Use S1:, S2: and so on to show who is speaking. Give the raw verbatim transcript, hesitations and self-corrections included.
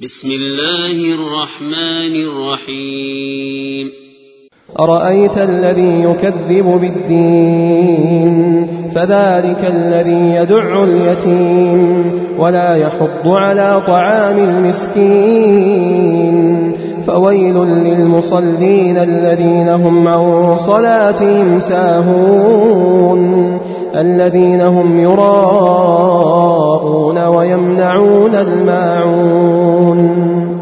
S1: بسم الله الرحمن الرحيم
S2: أرأيت الذي يكذب بالدين فذلك الذي يدع اليتيم ولا يحض على طعام المسكين فويل للمصلين الذين هم عن صلاتهم ساهون الذين هم يراءون ويمنعون الماعون